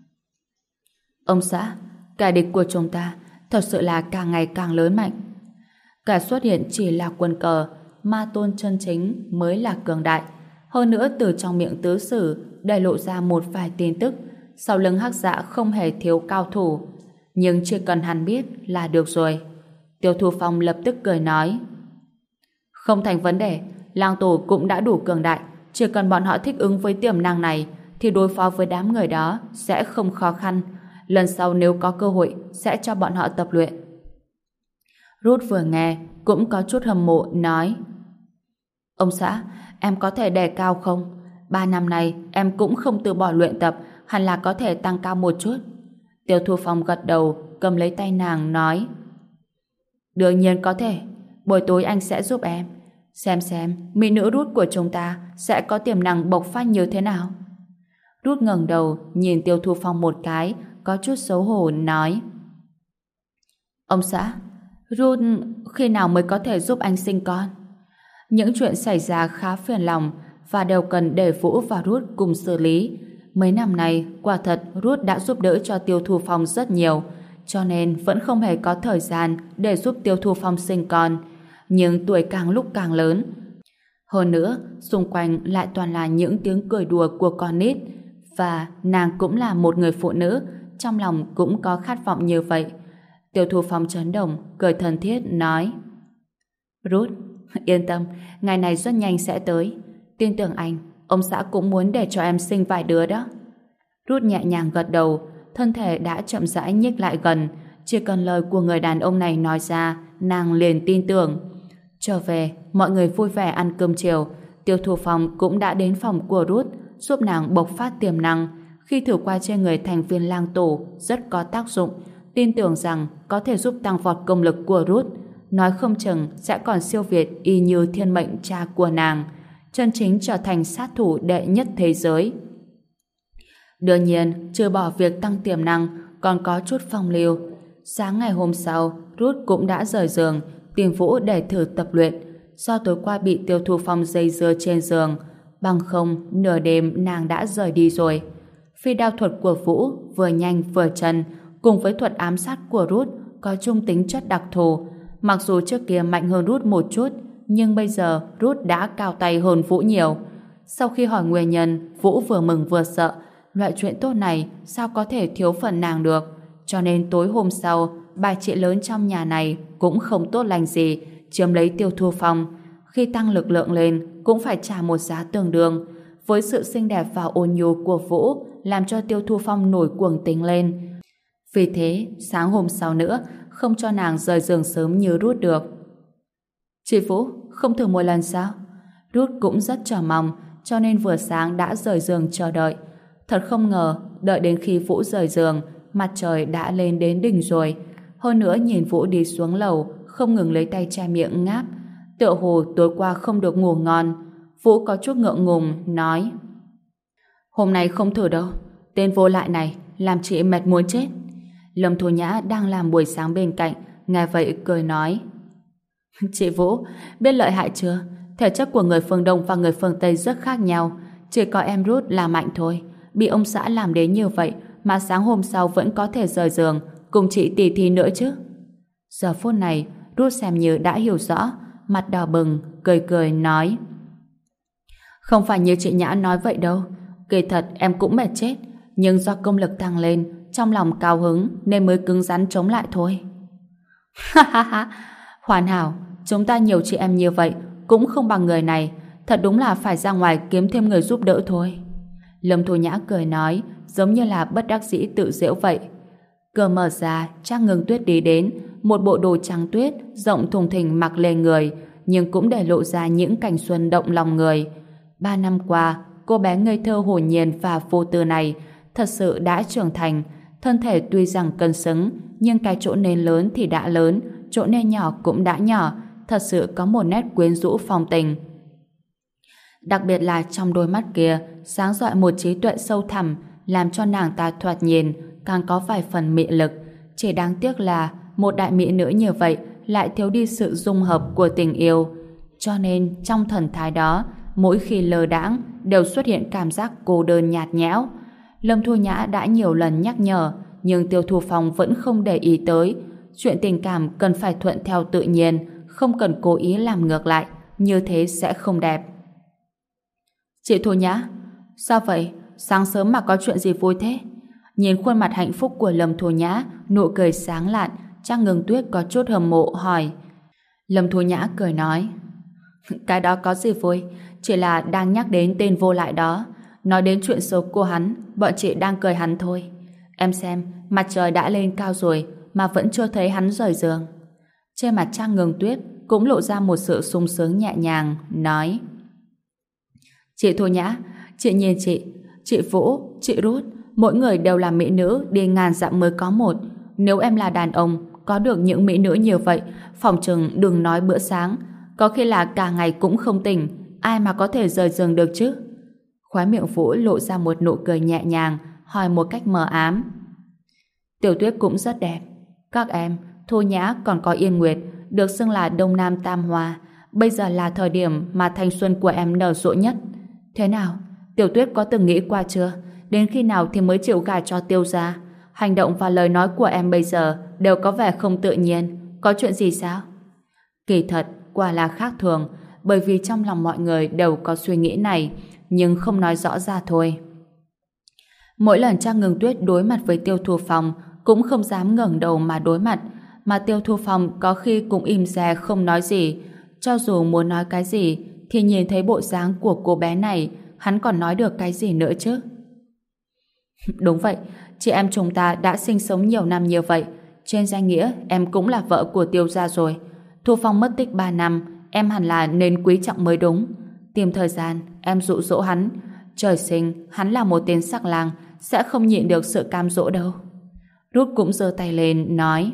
Ông xã, kẻ địch của chúng ta thật sự là càng ngày càng lớn mạnh. Cả xuất hiện chỉ là quân cờ, ma tôn chân chính mới là cường đại. Hơn nữa từ trong miệng tứ sử để lộ ra một vài tin tức, sau lưng Hắc Dạ không hề thiếu cao thủ. Nhưng chỉ cần hắn biết là được rồi. Tiêu Thu Phong lập tức cười nói. Không thành vấn đề, Lang Tổ cũng đã đủ cường đại, chỉ cần bọn họ thích ứng với tiềm năng này thì đối phó với đám người đó sẽ không khó khăn. Lần sau nếu có cơ hội sẽ cho bọn họ tập luyện. Rút vừa nghe cũng có chút hâm mộ nói. Ông xã, em có thể đề cao không? 3 năm nay em cũng không từ bỏ luyện tập, hẳn là có thể tăng cao một chút. Tiêu Thu Phong gật đầu, cầm lấy tay nàng nói. Đương nhiên có thể, buổi tối anh sẽ giúp em. Xem mỹ nữ Rút của chúng ta sẽ có tiềm năng bộc phát như thế nào. Rút ngẩng đầu nhìn Tiêu Thu Phong một cái, có chút xấu hổ nói. Ông xã, Rút khi nào mới có thể giúp anh sinh con? Những chuyện xảy ra khá phiền lòng và đều cần để Vũ và Rút cùng xử lý. Mấy năm nay, quả thật Rút đã giúp đỡ cho Tiêu Thu Phong rất nhiều, cho nên vẫn không hề có thời gian để giúp Tiêu Thu Phong sinh con. Nhưng tuổi càng lúc càng lớn. Hơn nữa, xung quanh lại toàn là những tiếng cười đùa của con nít, và nàng cũng là một người phụ nữ, trong lòng cũng có khát vọng như vậy. Tiêu Thu Phong chấn động, cười thân thiết nói. Rút, yên tâm, ngày này rất nhanh sẽ tới. Tin tưởng anh, ông xã cũng muốn để cho em sinh vài đứa đó. Rút nhẹ nhàng gật đầu, thân thể đã chậm rãi nhích lại gần. Chỉ cần lời của người đàn ông này nói ra, nàng liền tin tưởng. Trở về, mọi người vui vẻ ăn cơm chiều. Tiêu Thu Phong cũng đã đến phòng của Rút, giúp nàng bộc phát tiềm năng. Khi thử qua trên người thành viên Lang Tổ rất có tác dụng, tin tưởng rằng có thể giúp tăng vọt công lực của Rút. Nói không chừng sẽ còn siêu việt y như thiên mệnh cha của nàng, chân chính trở thành sát thủ đệ nhất thế giới. Đương nhiên, trừ bỏ việc tăng tiềm năng, còn có chút phong lưu. Sáng ngày hôm sau, Rút cũng đã rời giường, tìm Vũ để thử tập luyện. Do tối qua bị Tiêu Thu Phong dây dưa trên giường, bằng không, nửa đêm nàng đã rời đi rồi. Phi đao thuật của Vũ vừa nhanh vừa chân, cùng với thuật ám sát của Rút có chung tính chất đặc thù. Mặc dù trước kia mạnh hơn Rút một chút, nhưng bây giờ Rút đã cao tay hơn Vũ nhiều. Sau khi hỏi nguyên nhân, Vũ vừa mừng vừa sợ. Loại chuyện tốt này sao có thể thiếu phần nàng được. Cho nên tối hôm sau, bà chị lớn trong nhà này cũng không tốt lành gì, chiếm lấy Tiêu Thu Phong. Khi tăng lực lượng lên, cũng phải trả một giá tương đương. Với sự xinh đẹp và ôn nhu của Vũ, làm cho Tiêu Thu Phong nổi cuồng tính lên. Vì thế, sáng hôm sau nữa, không cho nàng rời giường sớm như Rút được. Chị Vũ, không thử một lần sao? Rút cũng rất chờ mong, cho nên vừa sáng đã rời giường chờ đợi. Thật không ngờ, đợi đến khi Vũ rời giường, mặt trời đã lên đến đỉnh rồi. Hơn nữa nhìn Vũ đi xuống lầu, không ngừng lấy tay che miệng ngáp. Tựa hồ tối qua không được ngủ ngon. Vũ có chút ngượng ngùng, nói. Hôm nay không thử đâu. Tên vô lại này, làm chị mệt muốn chết. Lâm Thu Nhã đang làm buổi sáng bên cạnh, nghe vậy cười nói. Chị Vũ, biết lợi hại chưa? Thể chất của người phương Đông và người phương Tây rất khác nhau. Chỉ có em Ruth là mạnh thôi. Bị ông xã làm đến như vậy mà sáng hôm sau vẫn có thể rời giường cùng chị tỉ thí nữa chứ. Giờ phút này, Ruth xem như đã hiểu rõ, mặt đỏ bừng, cười cười nói. Không phải như chị Nhã nói vậy đâu. Kỳ thật em cũng mệt chết, nhưng do công lực tăng lên, trong lòng cao hứng nên mới cứng rắn chống lại thôi. Ha ha ha, hoàn hảo, chúng ta nhiều chị em như vậy cũng không bằng người này, thật đúng là phải ra ngoài kiếm thêm người giúp đỡ thôi. Lâm Thu Nhã cười nói, giống như là bất đắc dĩ tự giễu vậy. Cửa mở ra, Trang Ngưng Tuyết đi đến, một bộ đồ trắng tuyết rộng thùng thình mặc lên người, nhưng cũng để lộ ra những cảnh xuân động lòng người. 3 năm qua, cô bé ngây thơ hồn nhiên và vô tư này thật sự đã trưởng thành. Thân thể tuy rằng cân xứng, nhưng cái chỗ nên lớn thì đã lớn, chỗ nên nhỏ cũng đã nhỏ, thật sự có một nét quyến rũ phong tình. Đặc biệt là trong đôi mắt kia sáng rọi một trí tuệ sâu thẳm, làm cho nàng ta thoạt nhìn càng có vài phần mị lực. Chỉ đáng tiếc là một đại mỹ nữ như vậy lại thiếu đi sự dung hợp của tình yêu. Cho nên trong thần thái đó, mỗi khi lơ đãng đều xuất hiện cảm giác cô đơn nhạt nhẽo. Lâm Thu Nhã đã nhiều lần nhắc nhở, nhưng Tiêu Thu Phong vẫn không để ý tới. Chuyện tình cảm cần phải thuận theo tự nhiên, không cần cố ý làm ngược lại, như thế sẽ không đẹp. Chị Thu Nhã, sao vậy? Sáng sớm mà có chuyện gì vui thế? Nhìn khuôn mặt hạnh phúc của Lâm Thu Nhã, nụ cười sáng lạn, Trang Ngưng Tuyết có chút hâm mộ hỏi. Lâm Thu Nhã cười nói, cái đó có gì vui, chỉ là đang nhắc đến tên vô lại đó, nói đến chuyện xấu của hắn, bọn chị đang cười hắn thôi. Em xem, mặt trời đã lên cao rồi mà vẫn chưa thấy hắn rời giường. Trên mặt Trang Ngưng Tuyết cũng lộ ra một sự sung sướng nhẹ nhàng, nói: Chị Thu Nhã, chị nhìn chị Vũ, chị Ruth, mỗi người đều là mỹ nữ đi ngàn dặm mới có một. Nếu em là đàn ông, có được những mỹ nữ như vậy, phòng chừng đừng nói bữa sáng, có khi là cả ngày cũng không tỉnh, ai mà có thể rời giường được chứ? Khóe miệng Vũ lộ ra một nụ cười nhẹ nhàng, hỏi một cách mờ ám. Tiểu Tuyết cũng rất đẹp. Các em, Thu Nhã còn có Yên Nguyệt, được xưng là Đông Nam Tam Hoa. Bây giờ là thời điểm mà thanh xuân của em nở rộ nhất. Thế nào? Tiểu Tuyết có từng nghĩ qua chưa? Đến khi nào thì mới chịu gả cho Tiêu gia? Hành động và lời nói của em bây giờ đều có vẻ không tự nhiên. Có chuyện gì sao? Kỳ thật, quả là khác thường, bởi vì trong lòng mọi người đều có suy nghĩ này, nhưng không nói rõ ra thôi. Mỗi lần Trang Ngưng Tuyết đối mặt với Tiêu Thu Phong cũng không dám ngẩng đầu mà đối mặt, mà Tiêu Thu Phong có khi cũng im re không nói gì. Cho dù muốn nói cái gì thì nhìn thấy bộ dáng của cô bé này, hắn còn nói được cái gì nữa chứ? Đúng vậy, chị em chúng ta đã sinh sống nhiều năm như vậy, trên danh nghĩa em cũng là vợ của Tiêu gia rồi. Thu Phong mất tích 3 năm, em hẳn là nên quý trọng mới đúng. Tìm thời gian em dụ dỗ hắn, trời sinh hắn là một tên sắc lang, sẽ không nhịn được sự cam dỗ đâu. Rút cũng giơ tay lên nói: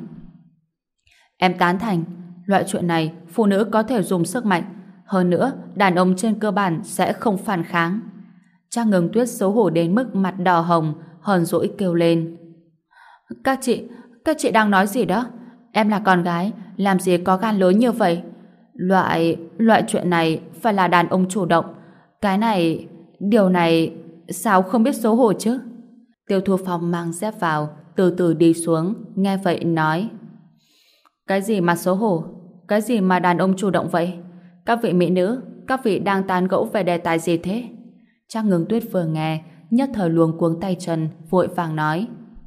Em tán thành, loại chuyện này phụ nữ có thể dùng sức mạnh, hơn nữa đàn ông trên cơ bản sẽ không phản kháng. Trang Ngưng Tuyết xấu hổ đến mức mặt đỏ hồng, hờn dỗi kêu lên: Các chị đang nói gì đó? Em là con gái, làm gì có gan lớn như vậy? Loại chuyện này phải là đàn ông chủ động. Điều này sao không biết xấu hổ chứ? Tiêu Thu Phong mang dép vào, từ từ đi xuống, nghe vậy nói: Cái gì mà xấu hổ? Cái gì mà đàn ông chủ động vậy? Các vị mỹ nữ, các vị đang tán gẫu về đề tài gì thế? Trang Ngưng Tuyết vừa nghe, nhất thời luống cuống tay chân, vội vàng nói: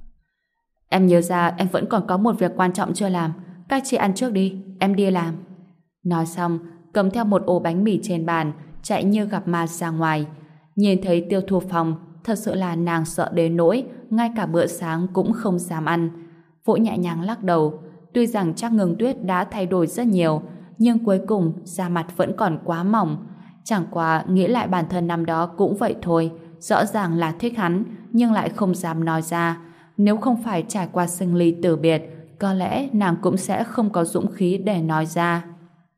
Em nhớ ra em vẫn còn có một việc quan trọng chưa làm. Các chị ăn trước đi, em đi làm. Nói xong, cầm theo một ổ bánh mì trên bàn, chạy như gặp ma ra ngoài. Nhìn thấy Tiêu Thu Phong, thật sự là nàng sợ đến nỗi ngay cả bữa sáng cũng không dám ăn. Vũ nhẹ nhàng lắc đầu. Tuy rằng Trang Ngưng Tuyết đã thay đổi rất nhiều, nhưng cuối cùng da mặt vẫn còn quá mỏng. Chẳng qua nghĩ lại bản thân năm đó cũng vậy thôi, rõ ràng là thích hắn nhưng lại không dám nói ra. Nếu không phải trải qua sinh ly tử biệt, có lẽ nàng cũng sẽ không có dũng khí để nói ra.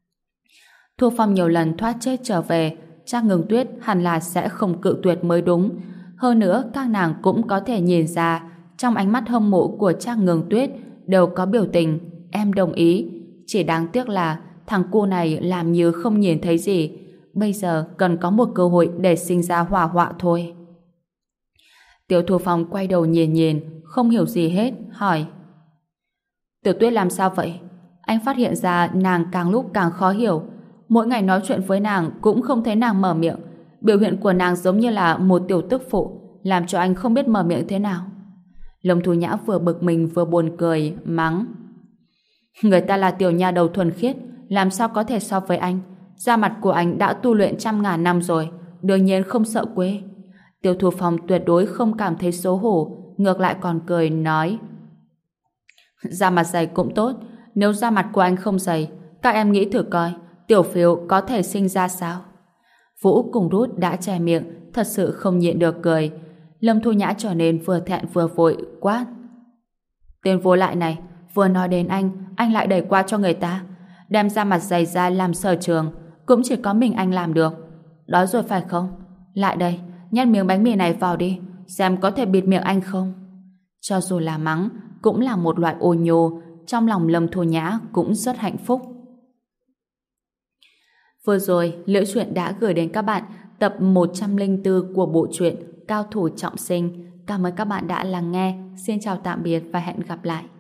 Thu Phong nhiều lần thoát chết trở về, Trang Ngưng Tuyết hẳn là sẽ không cự tuyệt mới đúng. Hơn nữa các nàng cũng có thể nhìn ra trong ánh mắt hâm mộ của Trác Ngưng Tuyết đều có biểu tình em đồng ý. Chỉ đáng tiếc là thằng cu này làm như không nhìn thấy gì. Bây giờ cần có một cơ hội để sinh ra hỏa họa thôi. Tiêu Thu Phong quay đầu nhìn nhìn, không hiểu gì hết, hỏi: Tiểu Tuyết làm sao vậy? Anh phát hiện ra nàng càng lúc càng khó hiểu. Mỗi ngày nói chuyện với nàng cũng không thấy nàng mở miệng. Biểu hiện của nàng giống như là một tiểu tức phụ, làm cho anh không biết mở miệng thế nào. Lâm Thu Nhã vừa bực mình vừa buồn cười, mắng: Người ta là tiểu nha đầu thuần khiết, làm sao có thể so với anh? Da mặt của anh đã tu luyện trăm ngàn năm rồi, đương nhiên không sợ quê. Tiêu Thu Phong tuyệt đối không cảm thấy xấu hổ, ngược lại còn cười nói: Da mặt dày cũng tốt, nếu da mặt của anh không dày, các em nghĩ thử coi, tiểu phiếu có thể sinh ra sao? Vũ cùng Rút đã che miệng, thật sự không nhịn được cười. Lâm Thu Nhã trở nên vừa thẹn vừa vội, quát: Tên vô lại này, vừa nói đến anh lại đẩy qua cho người ta, đem da mặt dày ra làm sở trường, cũng chỉ có mình anh làm được. Đói rồi phải không? Lại đây, nhét miếng bánh mì này vào đi, xem có thể bịt miệng anh không. Cho dù là mắng, cũng là một loại ô nhô, trong lòng Lâm Thu Nhã cũng rất hạnh phúc. Vừa rồi, Liễu Chuyện đã gửi đến các bạn tập 104 của bộ truyện Cao Thủ Trọng Sinh. Cảm ơn các bạn đã lắng nghe. Xin chào tạm biệt và hẹn gặp lại.